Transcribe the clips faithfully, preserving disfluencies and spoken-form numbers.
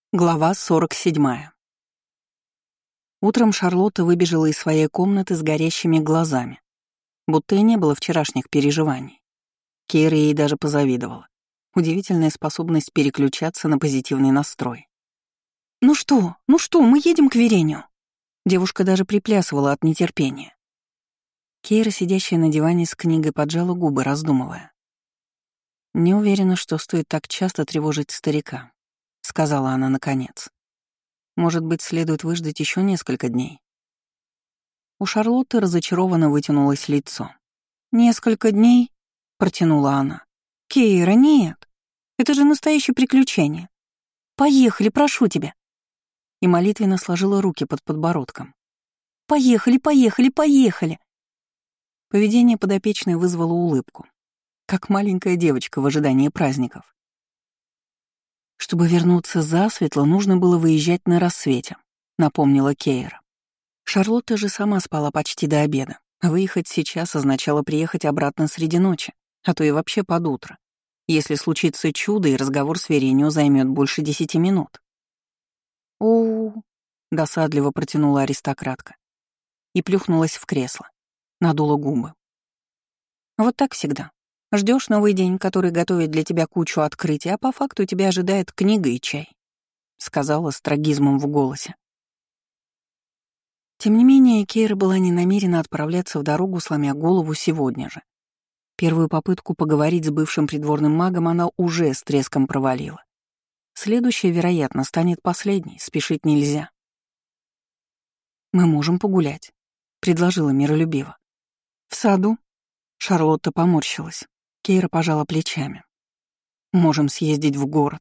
Глава сорок седьмая. Утром Шарлотта выбежала из своей комнаты с горящими глазами, будто и не было вчерашних переживаний. Кейра ей даже позавидовала. Удивительная способность переключаться на позитивный настрой. «Ну что, ну что, мы едем к Верению?» Девушка даже приплясывала от нетерпения. Кейра, сидящая на диване с книгой, поджала губы, раздумывая. «Не уверена, что стоит так часто тревожить старика», — сказала она наконец. «Может быть, следует выждать еще несколько дней?» У Шарлотты разочарованно вытянулось лицо. «Несколько дней?» — протянула она. «Кейра, нет. Это же настоящее приключение. Поехали, прошу тебя». И молитвенно сложила руки под подбородком. «Поехали, поехали, поехали!» Поведение подопечной вызвало улыбку, как маленькая девочка в ожидании праздников. «Чтобы вернуться засветло, нужно было выезжать на рассвете», — напомнила Кейра. Шарлотта же сама спала почти до обеда. Выехать сейчас означало приехать обратно среди ночи, а то и вообще под утро, если случится чудо, и разговор с Веренио займет больше десяти минут. «У-у-у», — досадливо протянула аристократка и плюхнулась в кресло, надула губы. «Вот так всегда. Ждешь новый день, который готовит для тебя кучу открытий, а по факту тебя ожидает книга и чай», — сказала с трагизмом в голосе. Тем не менее, Кейра была не намерена отправляться в дорогу, сломя голову сегодня же. Первую попытку поговорить с бывшим придворным магом она уже с треском провалила. Следующая, вероятно, станет последней, спешить нельзя. «Мы можем погулять», — предложила миролюбиво. «В саду?» — Шарлотта поморщилась. Кейра пожала плечами. «Можем съездить в город».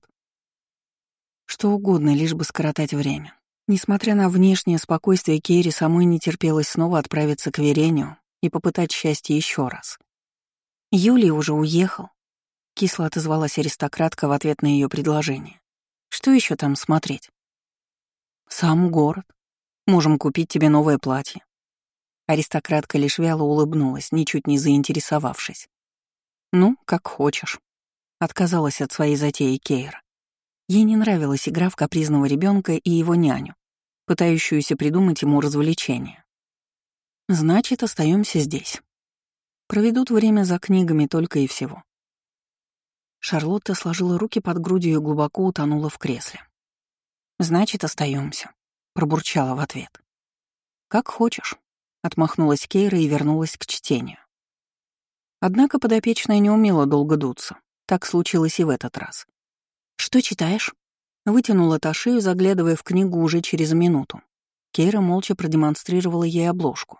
Что угодно, лишь бы скоротать время. Несмотря на внешнее спокойствие, Кейре самой не терпелось снова отправиться к Верению и попытать счастье еще раз. «Юлий уже уехал», — кисло отозвалась аристократка в ответ на ее предложение. «Что еще там смотреть?» «Сам город. Можем купить тебе новое платье». Аристократка лишь вяло улыбнулась, ничуть не заинтересовавшись. «Ну, как хочешь», — отказалась от своей затеи Кейра. Ей не нравилась игра в капризного ребенка и его няню, пытающуюся придумать ему развлечения. «Значит, остаемся здесь. Проведут время за книгами только и всего». Шарлотта сложила руки под грудью и глубоко утонула в кресле. «Значит, остаемся, пробурчала в ответ. «Как хочешь», — отмахнулась Кейра и вернулась к чтению. Однако подопечная не умела долго дуться. Так случилось и в этот раз. «Что читаешь?» Вытянула та шею, заглядывая в книгу уже через минуту. Кейра молча продемонстрировала ей обложку.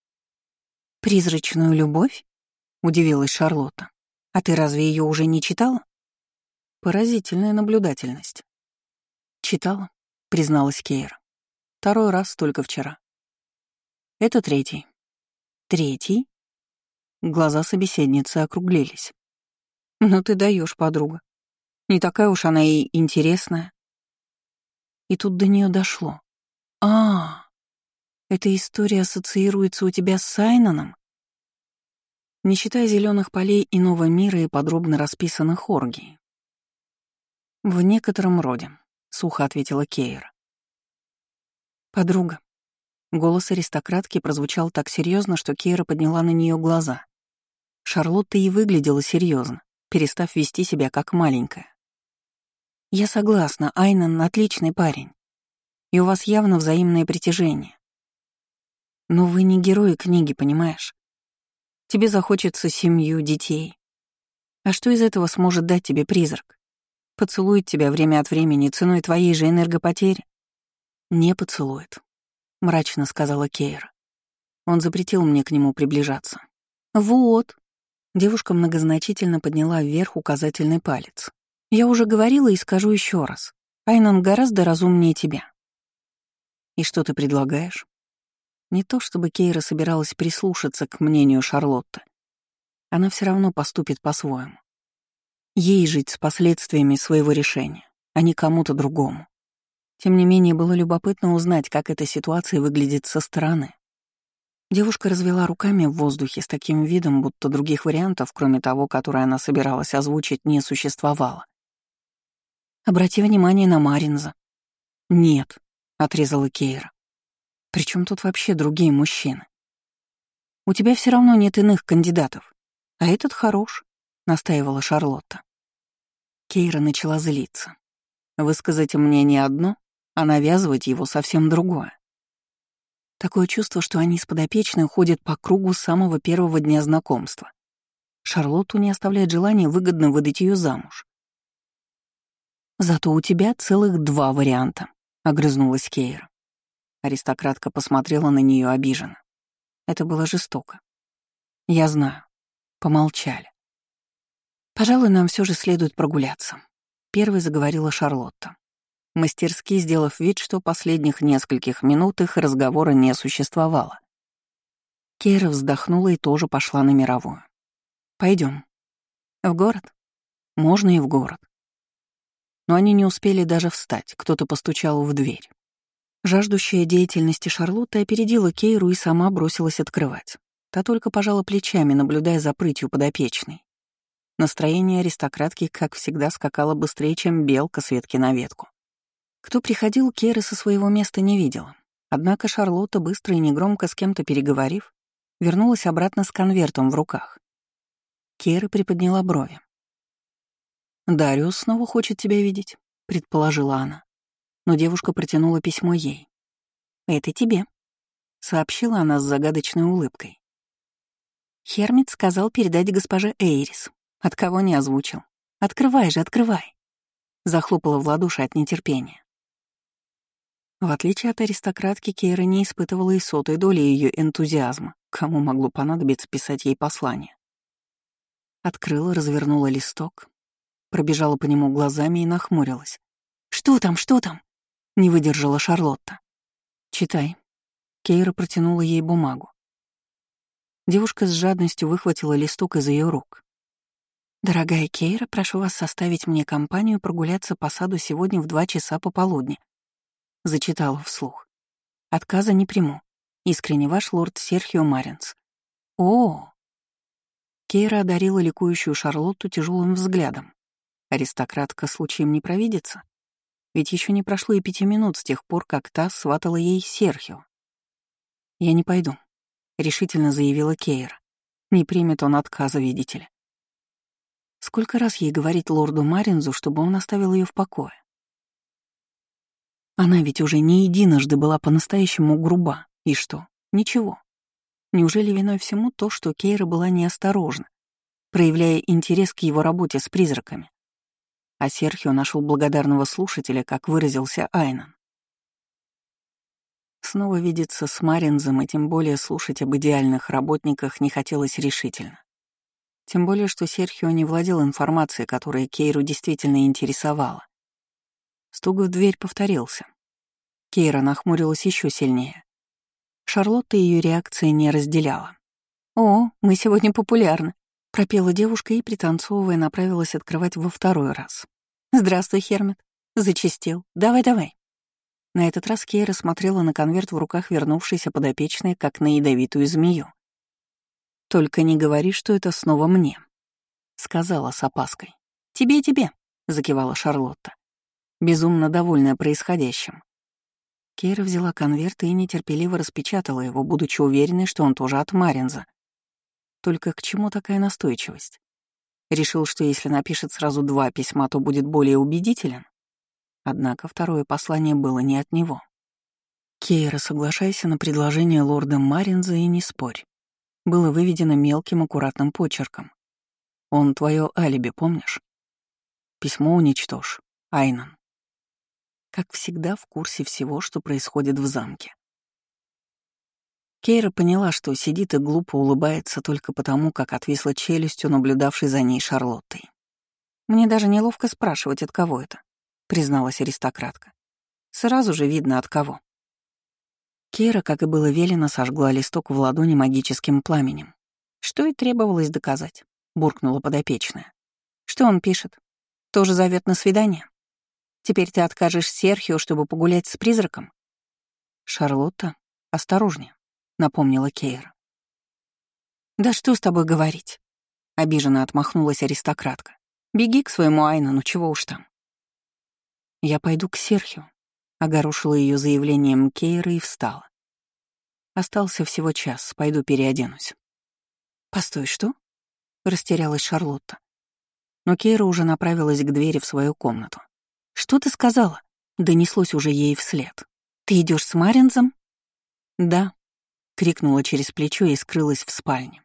«Призрачную любовь?» — удивилась Шарлотта. «А ты разве ее уже не читала?» Поразительная наблюдательность. «Читала», — призналась Кейра. «Второй раз только вчера». «Это третий». «Третий?» Глаза собеседницы округлились. «Ну ты даешь, подруга. Не такая уж она и интересная». И тут до нее дошло. «А, эта история ассоциируется у тебя с Сайноном?» Не считая зеленых полей иного мира и подробно расписанных оргий. «В некотором роде», — сухо ответила Кейра. «Подруга». Голос аристократки прозвучал так серьезно, что Кейра подняла на нее глаза. Шарлотта и выглядела серьезно, перестав вести себя как маленькая. «Я согласна, Айнан — отличный парень, и у вас явно взаимное притяжение. Но вы не герои книги, понимаешь? Тебе захочется семью, детей. А что из этого сможет дать тебе призрак? Поцелует тебя время от времени ценой твоей же энергопотери?» «Не поцелует», — мрачно сказала Кейра. «Он запретил мне к нему приближаться». «Вот». Девушка многозначительно подняла вверх указательный палец. «Я уже говорила и скажу еще раз. Айнан гораздо разумнее тебя». «И что ты предлагаешь?» Не то чтобы Кейра собиралась прислушаться к мнению Шарлотты. Она все равно поступит по-своему. Ей жить с последствиями своего решения, а не кому-то другому. Тем не менее, было любопытно узнать, как эта ситуация выглядит со стороны. Девушка развела руками в воздухе с таким видом, будто других вариантов, кроме того, который она собиралась озвучить, не существовало. «Обрати внимание на Маринза», «Нет», — отрезала Кейра. «При чем тут вообще другие мужчины? У тебя все равно нет иных кандидатов. А этот хорош», — настаивала Шарлотта. Кейра начала злиться. Высказать мнение одно, а навязывать его совсем другое. Такое чувство, что они с подопечной ходят по кругу с самого первого дня знакомства. Шарлотту не оставляет желания выгодно выдать ее замуж. «Зато у тебя целых два варианта», — огрызнулась Кейра. Аристократка посмотрела на нее обиженно. Это было жестоко. «Я знаю». Помолчали. «Пожалуй, нам все же следует прогуляться», — первой заговорила Шарлотта, мастерски сделав вид, что последних нескольких минут их разговора не существовало. Кейра вздохнула и тоже пошла на мировую. Пойдем. В город? Можно и в город. Но они не успели даже встать, кто-то постучал в дверь. Жаждущая деятельности Шарлотта опередила Кейру и сама бросилась открывать. Та только пожала плечами, наблюдая за прытью подопечной. Настроение аристократки, как всегда, скакало быстрее, чем белка с ветки на ветку. Кто приходил, Кейра со своего места не видела. Однако Шарлотта, быстро и негромко с кем-то переговорив, вернулась обратно с конвертом в руках. Кейра приподняла брови. «Дариус снова хочет тебя видеть», — предположила она. Но девушка протянула письмо ей. «Это тебе», — сообщила она с загадочной улыбкой. Хермит сказал передать госпоже Эйрис. От кого не озвучил. «Открывай же, открывай!» Захлопала в ладоши от нетерпения. В отличие от аристократки, Кейра не испытывала и сотой доли ее энтузиазма, кому могло понадобиться писать ей послание. Открыла, развернула листок, пробежала по нему глазами и нахмурилась. «Что там, что там?» — не выдержала Шарлотта. «Читай». Кейра протянула ей бумагу. Девушка с жадностью выхватила листок из ее рук. «Дорогая Кейра, прошу вас составить мне компанию прогуляться по саду сегодня в два часа пополудни», — зачитала вслух. «Отказа не приму. Искренне ваш лорд Серхио Маринс». «О!» Кейра одарила ликующую Шарлотту тяжелым взглядом. Аристократка случаем не провидится? Ведь еще не прошло и пяти минут с тех пор, как та сватала ей Серхио. «Я не пойду», — решительно заявила Кейра. «Не примет он отказа, видите ли». Сколько раз ей говорить лорду Маринзу, чтобы он оставил ее в покое? Она ведь уже не единожды была по-настоящему груба. И что? Ничего. Неужели виной всему то, что Кейра была неосторожна, проявляя интерес к его работе с призраками? А Серхио нашел благодарного слушателя, как выразился Айнан. Снова видеться с Маринзом и тем более слушать об идеальных работниках не хотелось решительно. Тем более, что Серхио не владел информацией, которая Кейру действительно интересовала. Стук в дверь повторился. Кейра нахмурилась еще сильнее. Шарлотта ее реакции не разделяла. «О, мы сегодня популярны», — пропела девушка и, пританцовывая, направилась открывать во второй раз. «Здравствуй, Хермит», — зачастил. «Давай-давай». На этот раз Кейра смотрела на конверт в руках вернувшейся подопечной, как на ядовитую змею. «Только не говори, что это снова мне», — сказала с опаской. «Тебе-тебе», — закивала Шарлотта, безумно довольная происходящим. Кейра взяла конверт и нетерпеливо распечатала его, будучи уверенной, что он тоже от Маринза. Только к чему такая настойчивость? Решил, что если напишет сразу два письма, то будет более убедителен? Однако второе послание было не от него. «Кейра, соглашайся на предложение лорда Маринза и не спорь», было выведено мелким аккуратным почерком. «Он твое алиби, помнишь? Письмо уничтожь, Айнан». Как всегда, в курсе всего, что происходит в замке. Кейра поняла, что сидит и глупо улыбается только потому, как отвисла челюстью, наблюдавшей за ней Шарлоттой. «Мне даже неловко спрашивать, от кого это», — призналась аристократка. «Сразу же видно, от кого». Кейра, как и было велено, сожгла листок в ладони магическим пламенем. «Что и требовалось доказать», — буркнула подопечная. «Что он пишет? Тоже зовет на свидание? Теперь ты откажешь Серхио, чтобы погулять с призраком?» «Шарлотта, осторожнее», — напомнила Кейра. «Да что с тобой говорить?» — обиженно отмахнулась аристократка. «Беги к своему Айнану, чего уж там». «Я пойду к Серхио», Огорошила ее заявлением Кейра и встала. Остался всего час, пойду переоденусь. «Постой, что?» — растерялась Шарлотта. Но Кейра уже направилась к двери в свою комнату. «Что ты сказала?» — донеслось уже ей вслед. «Ты идешь с Маринзом?» «Да», — крикнула через плечо и скрылась в спальне.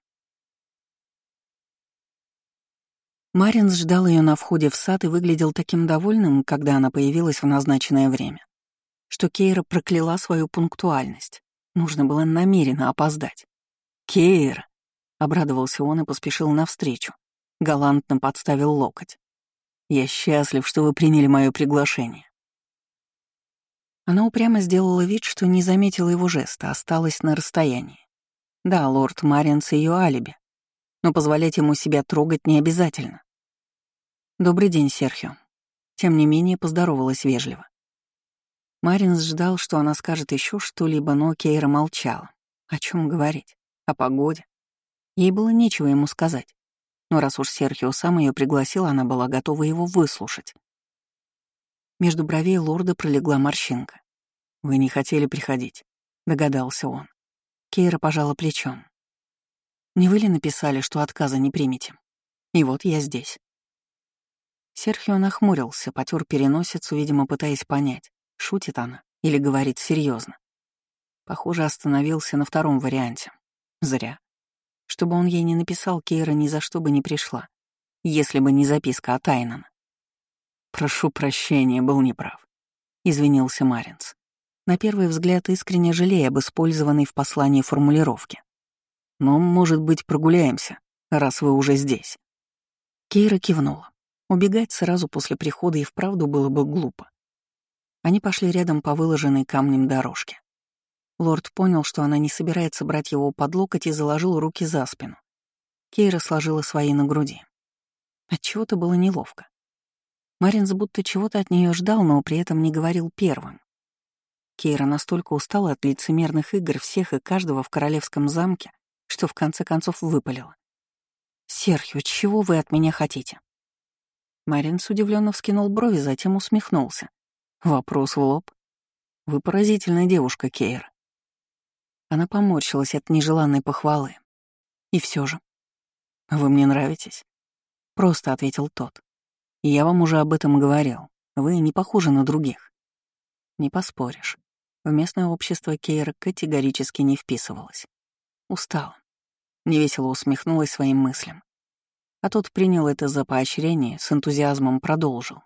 Маринз ждал ее на входе в сад и выглядел таким довольным, когда она появилась в назначенное время, что Кейра прокляла свою пунктуальность. Нужно было намеренно опоздать. «Кейра!» — обрадовался он и поспешил навстречу. Галантно подставил локоть. «Я счастлив, что вы приняли мое приглашение». Она упрямо сделала вид, что не заметила его жеста, осталась на расстоянии. Да, лорд Маринс — ее алиби, но позволять ему себя трогать не обязательно. «Добрый день, Серхио». Тем не менее, поздоровалась вежливо. Маринс ждал, что она скажет еще что-либо, но Кейра молчала. О чем говорить? О погоде? Ей было нечего ему сказать. Но раз уж Серхио сам ее пригласил, она была готова его выслушать. Между бровей лорда пролегла морщинка. «Вы не хотели приходить», — догадался он. Кейра пожала плечом. «Не вы ли написали, что отказа не примете? И вот я здесь». Серхио нахмурился, потер переносицу, видимо, пытаясь понять, шутит она или говорит серьезно. Похоже, остановился на втором варианте. Зря. Чтобы он ей не написал, Кейра ни за что бы не пришла, если бы не записка от Айнана. «Прошу прощения, был неправ», — извинился Маринс, на первый взгляд искренне жалея об использованной в послании формулировке. «Но, может быть, прогуляемся, раз вы уже здесь». Кейра кивнула. Убегать сразу после прихода и вправду было бы глупо. Они пошли рядом по выложенной камнем дорожке. Лорд понял, что она не собирается брать его под локоть и заложил руки за спину. Кейра сложила свои на груди. Отчего-то было неловко. Маринс будто чего-то от нее ждал, но при этом не говорил первым. Кейра настолько устала от лицемерных игр всех и каждого в королевском замке, что в конце концов выпалила. «Серхио, чего вы от меня хотите?» Маринс удивленно вскинул брови, затем усмехнулся. Вопрос в лоб. «Вы поразительная девушка, Кейра». Она поморщилась от нежеланной похвалы. «И все же». «Вы мне нравитесь», — просто ответил тот. «И я вам уже об этом говорил. Вы не похожи на других». Не поспоришь. В местное общество Кейра категорически не вписывалась. Устала. Невесело усмехнулась своим мыслям. А тот принял это за поощрение, с энтузиазмом продолжил.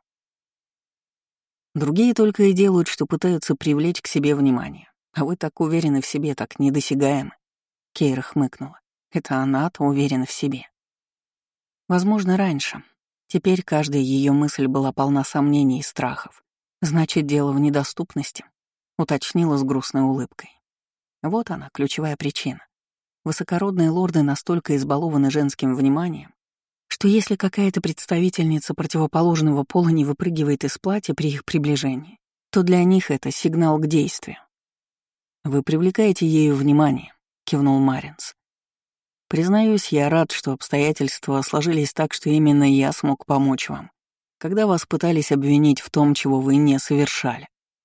Другие только и делают, что пытаются привлечь к себе внимание. А вы так уверены в себе, так недосягаемы. Кейра хмыкнула. Это она-то уверена в себе. Возможно, раньше. Теперь каждая ее мысль была полна сомнений и страхов. Значит, дело в недоступности, уточнила с грустной улыбкой. Вот она, ключевая причина. Высокородные лорды настолько избалованы женским вниманием, что если какая-то представительница противоположного пола не выпрыгивает из платья при их приближении, то для них это сигнал к действию. «Вы привлекаете ею внимание», — кивнул Маринс. «Признаюсь, я рад, что обстоятельства сложились так, что именно я смог помочь вам, когда вас пытались обвинить в том, чего вы не совершали».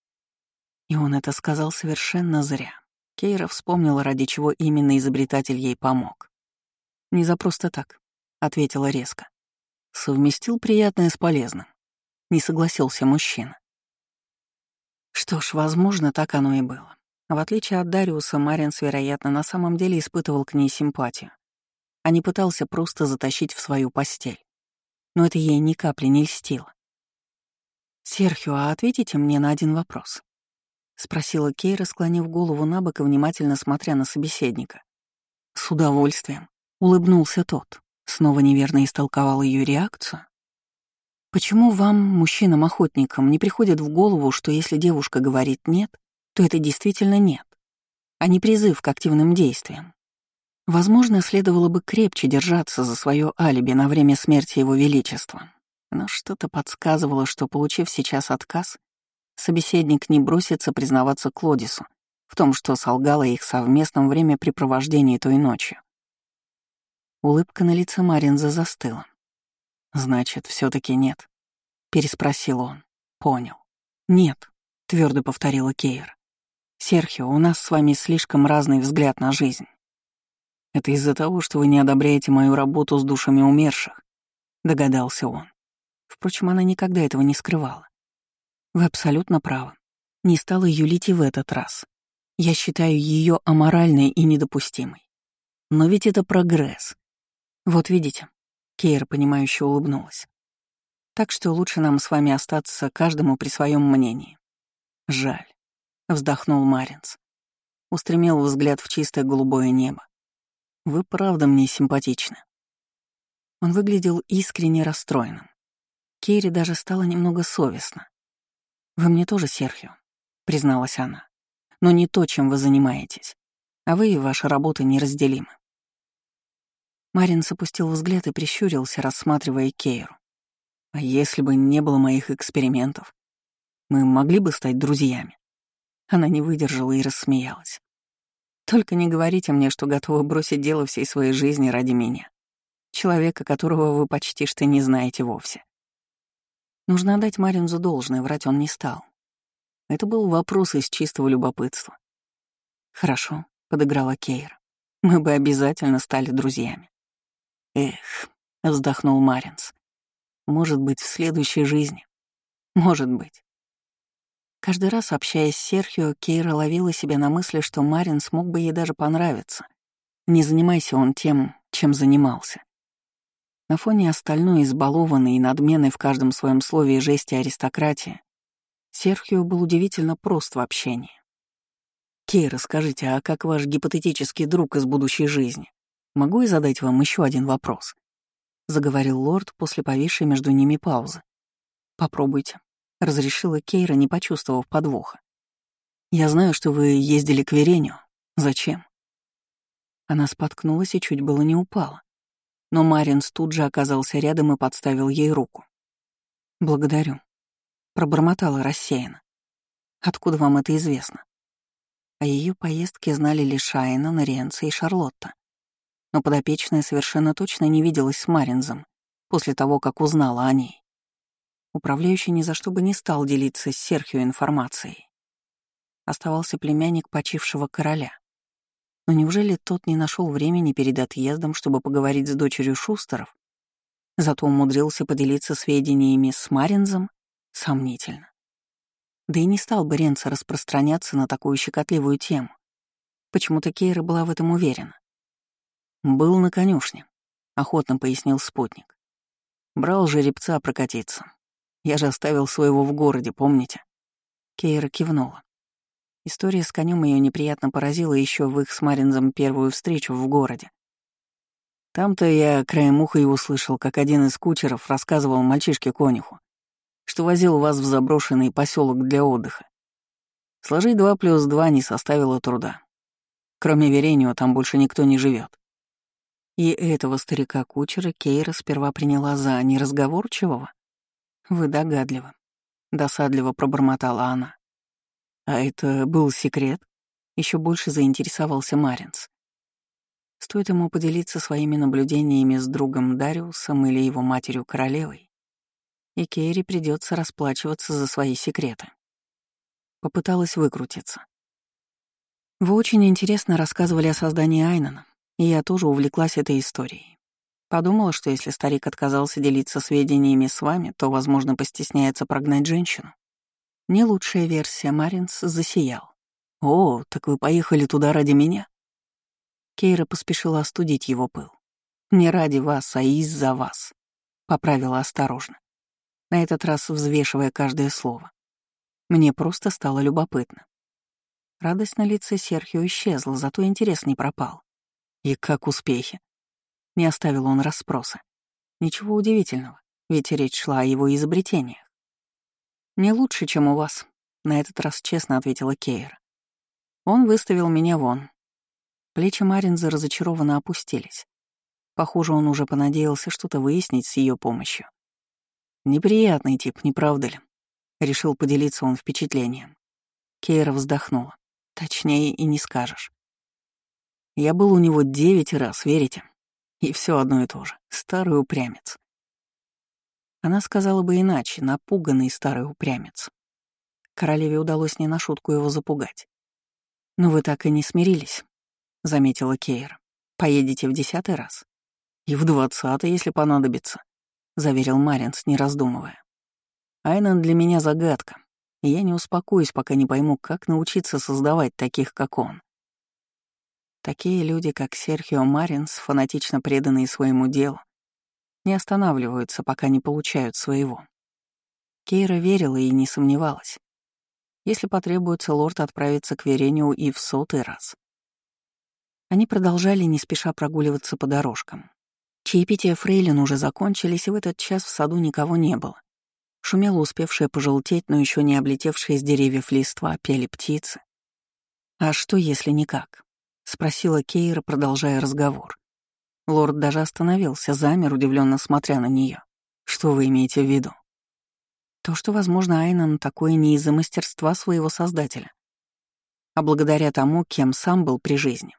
И он это сказал совершенно зря. Кейра вспомнила, ради чего именно изобретатель ей помог. «Не за просто так», — ответила резко. Совместил приятное с полезным. Не согласился мужчина. Что ж, возможно, так оно и было. В отличие от Дариуса, Маринс, вероятно, на самом деле испытывал к ней симпатию, а не пытался просто затащить в свою постель. Но это ей ни капли не льстило. «Серхио, а ответите мне на один вопрос?» — спросила Кейра, склонив голову на бок и внимательно смотря на собеседника. «С удовольствием», — улыбнулся тот, снова неверно истолковал ее реакцию. «Почему вам, мужчинам-охотникам, не приходит в голову, что если девушка говорит «нет», то это действительно «нет», а не призыв к активным действиям? Возможно, следовало бы крепче держаться за свое алиби на время смерти Его Величества, но что-то подсказывало, что, получив сейчас отказ, собеседник не бросится признаваться Клодису в том, что солгало их совместном времяпрепровождении той ночью. Улыбка на лице Маринза застыла. «Значит, все таки нет?» — переспросил он. «Понял». «Нет», — твердо повторила Кейр. «Серхио, у нас с вами слишком разный взгляд на жизнь. Это из-за того, что вы не одобряете мою работу с душами умерших», — догадался он. Впрочем, она никогда этого не скрывала. «Вы абсолютно правы. Не стала юлить и в этот раз. Я считаю ее аморальной и недопустимой. Но ведь это прогресс. Вот видите», — Кейра, понимающе улыбнулась. «Так что лучше нам с вами остаться каждому при своем мнении». «Жаль», — вздохнул Маринс. Устремил взгляд в чистое голубое небо. «Вы правда мне симпатичны». Он выглядел искренне расстроенным. Кейре даже стало немного совестно. «Вы мне тоже, Серхио», — призналась она. «Но не то, чем вы занимаетесь. А вы и ваша работа неразделимы». Маринс опустил взгляд и прищурился, рассматривая Кейру. «А если бы не было моих экспериментов, мы могли бы стать друзьями?» Она не выдержала и рассмеялась. «Только не говорите мне, что готовы бросить дело всей своей жизни ради меня, человека, которого вы почти что не знаете вовсе». Нужно отдать Маринзу должное, врать он не стал. Это был вопрос из чистого любопытства. «Хорошо», — подыграла Кейра. «Мы бы обязательно стали друзьями». «Эх», — вздохнул Маринс. «Может быть, в следующей жизни. Может быть». Каждый раз, общаясь с Серхио, Кейра ловила себя на мысли, что Маринс мог бы ей даже понравиться. Не занимайся он тем, чем занимался. На фоне остальной избалованной и надменной в каждом своем слове и жесте аристократии, Серхио был удивительно прост в общении. «Кейра, скажите, а как ваш гипотетический друг из будущей жизни? Могу я задать вам еще один вопрос?» — заговорил лорд после повисшей между ними паузы. «Попробуйте», — разрешила Кейра, не почувствовав подвоха. «Я знаю, что вы ездили к Верению. Зачем?» Она споткнулась и чуть было не упала. Но Маринс тут же оказался рядом и подставил ей руку. «Благодарю», — пробормотала рассеянно. «Откуда вам это известно?» О ее поездке знали лишь Айна, Нориенца и Шарлотта. Но подопечная совершенно точно не виделась с Маринзом после того, как узнала о ней. Управляющий ни за что бы не стал делиться с Серхио информацией. Оставался племянник почившего короля. Но неужели тот не нашел времени перед отъездом, чтобы поговорить с дочерью Шустеров? Зато умудрился поделиться сведениями с Маринзом? Сомнительно. Да и не стал бы Ренцо распространяться на такую щекотливую тему. Почему-то Кейра была в этом уверена. «Был на конюшне», — охотно пояснил спутник. «Брал жеребца прокатиться. Я же оставил своего в городе, помните?» Кейра кивнула. История с конем ее неприятно поразила еще в их с Маринзом первую встречу в городе. Там-то я краем уха и услышал, как один из кучеров рассказывал мальчишке-конюху, что возил вас в заброшенный поселок для отдыха. Сложить два плюс два не составило труда. Кроме Веренио там больше никто не живет. И этого старика-кучера Кейра сперва приняла за неразговорчивого. «Вы догадливы», — досадливо пробормотала она. «А это был секрет?» — еще больше заинтересовался Маринс. Стоит ему поделиться своими наблюдениями с другом Дариусом или его матерью-королевой, и Кейре придется расплачиваться за свои секреты. Попыталась выкрутиться. «Вы очень интересно рассказывали о создании Айнана, и я тоже увлеклась этой историей. Подумала, что если старик отказался делиться сведениями с вами, то, возможно, постесняется прогнать женщину. Не лучшая версия», — Маринс засиял. «О, так вы поехали туда ради меня?» Кейра поспешила остудить его пыл. «Не ради вас, а из-за вас», — поправила осторожно, на этот раз взвешивая каждое слово. Мне просто стало любопытно. Радость на лице Серхио исчезла, зато интерес не пропал. «И как успехи?» Не оставил он расспроса. Ничего удивительного, ведь речь шла о его изобретениях. «Не лучше, чем у вас», — на этот раз честно ответила Кейра. «Он выставил меня вон». Плечи Маринза разочарованно опустились. Похоже, он уже понадеялся что-то выяснить с ее помощью. «Неприятный тип, не правда ли?» Решил поделиться он впечатлением. Кейра вздохнула. «Точнее и не скажешь. Я был у него девять раз, верите? И все одно и то же. Старый упрямец». Она сказала бы иначе, напуганный старый упрямец. Королеве удалось не на шутку его запугать. «Но вы так и не смирились», — заметила Кейра. «Поедете в десятый раз?» «И в двадцатый, если понадобится», — заверил Маринс, не раздумывая. «Айнан для меня загадка, и я не успокоюсь, пока не пойму, как научиться создавать таких, как он». Такие люди, как Серхио Маринс, фанатично преданные своему делу, не останавливаются, пока не получают своего. Кейра верила и не сомневалась. Если потребуется, лорд отправится к Верению и в сотый раз. Они продолжали не спеша прогуливаться по дорожкам. Чаепития фрейлин уже закончились, и в этот час в саду никого не было. Шумела успевшая пожелтеть, но еще не облетевшая с деревьев листва, пели птицы. «А что, если никак?» — спросила Кейра, продолжая разговор. Лорд даже остановился, замер, удивленно смотря на нее. «Что вы имеете в виду?» «То, что, возможно, Айнан такое не из-за мастерства своего создателя, а благодаря тому, кем сам был при жизни».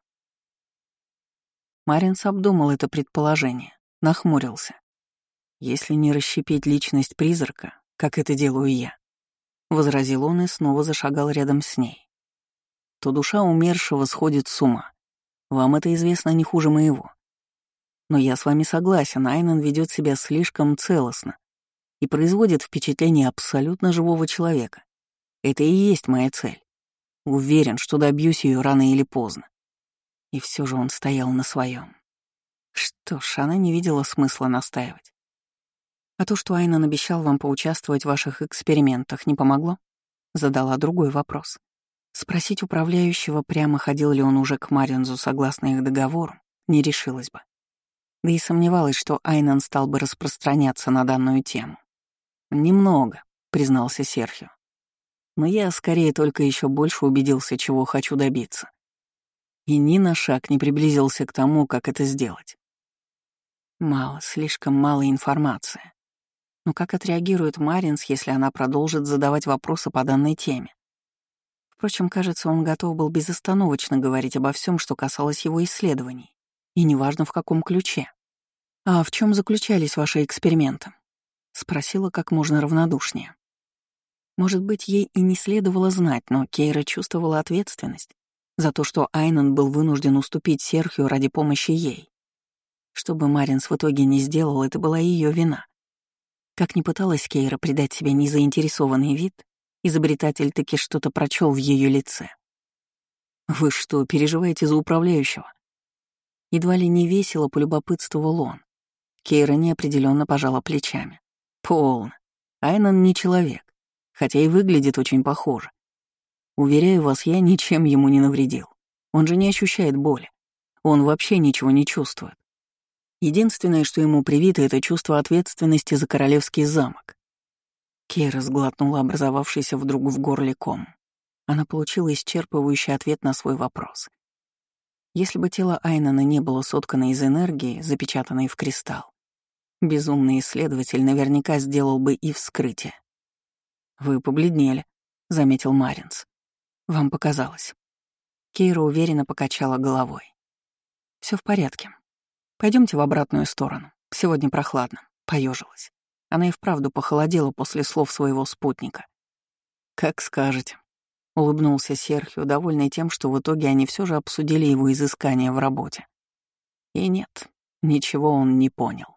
Маринс обдумал это предположение, нахмурился. «Если не расщепить личность призрака, как это делаю я», — возразил он и снова зашагал рядом с ней, «то душа умершего сходит с ума. Вам это известно не хуже моего. Но я с вами согласен, Айнан ведет себя слишком целостно и производит впечатление абсолютно живого человека. Это и есть моя цель. Уверен, что добьюсь ее рано или поздно». И все же он стоял на своем. Что ж, она не видела смысла настаивать. «А то, что Айнан обещал вам поучаствовать в ваших экспериментах, не помогло?» Задала другой вопрос. Спросить управляющего, прямо ходил ли он уже к Маринзу согласно их договору, не решилась бы. Да и сомневалась, что Айнан стал бы распространяться на данную тему. «Немного», — признался Серхио. «Но я скорее только еще больше убедился, чего хочу добиться. И ни на шаг не приблизился к тому, как это сделать». Мало, слишком мало информации. Но как отреагирует Маринс, если она продолжит задавать вопросы по данной теме? Впрочем, кажется, он готов был безостановочно говорить обо всем, что касалось его исследований, и неважно в каком ключе. «А в чем заключались ваши эксперименты?» — спросила как можно равнодушнее. Может быть, ей и не следовало знать, но Кейра чувствовала ответственность за то, что Айнан был вынужден уступить Серхио ради помощи ей. Что бы Маринс в итоге не сделал, это была ее вина. Как ни пыталась Кейра придать себе незаинтересованный вид, изобретатель таки что-то прочел в ее лице. «Вы что, переживаете за управляющего?» Едва ли не весело полюбопытствовал он. Кейра неопределенно пожала плечами. «Полно. Айнан не человек, хотя и выглядит очень похоже. Уверяю вас, я ничем ему не навредил. Он же не ощущает боли. Он вообще ничего не чувствует. Единственное, что ему привито, это чувство ответственности за королевский замок». Кейра сглотнула образовавшийся вдруг в горле ком. Она получила исчерпывающий ответ на свой вопрос. Если бы тело Айнана не было соткано из энергии, запечатанной в кристалл, безумный исследователь наверняка сделал бы и вскрытие. «Вы побледнели», — заметил Маринс. «Вам показалось». Кейра уверенно покачала головой. Все в порядке. Пойдемте в обратную сторону. Сегодня прохладно», — поежилась. Она и вправду похолодела после слов своего спутника. «Как скажете», — улыбнулся Серхио, довольный тем, что в итоге они все же обсудили его изыскания в работе. И нет, ничего он не понял.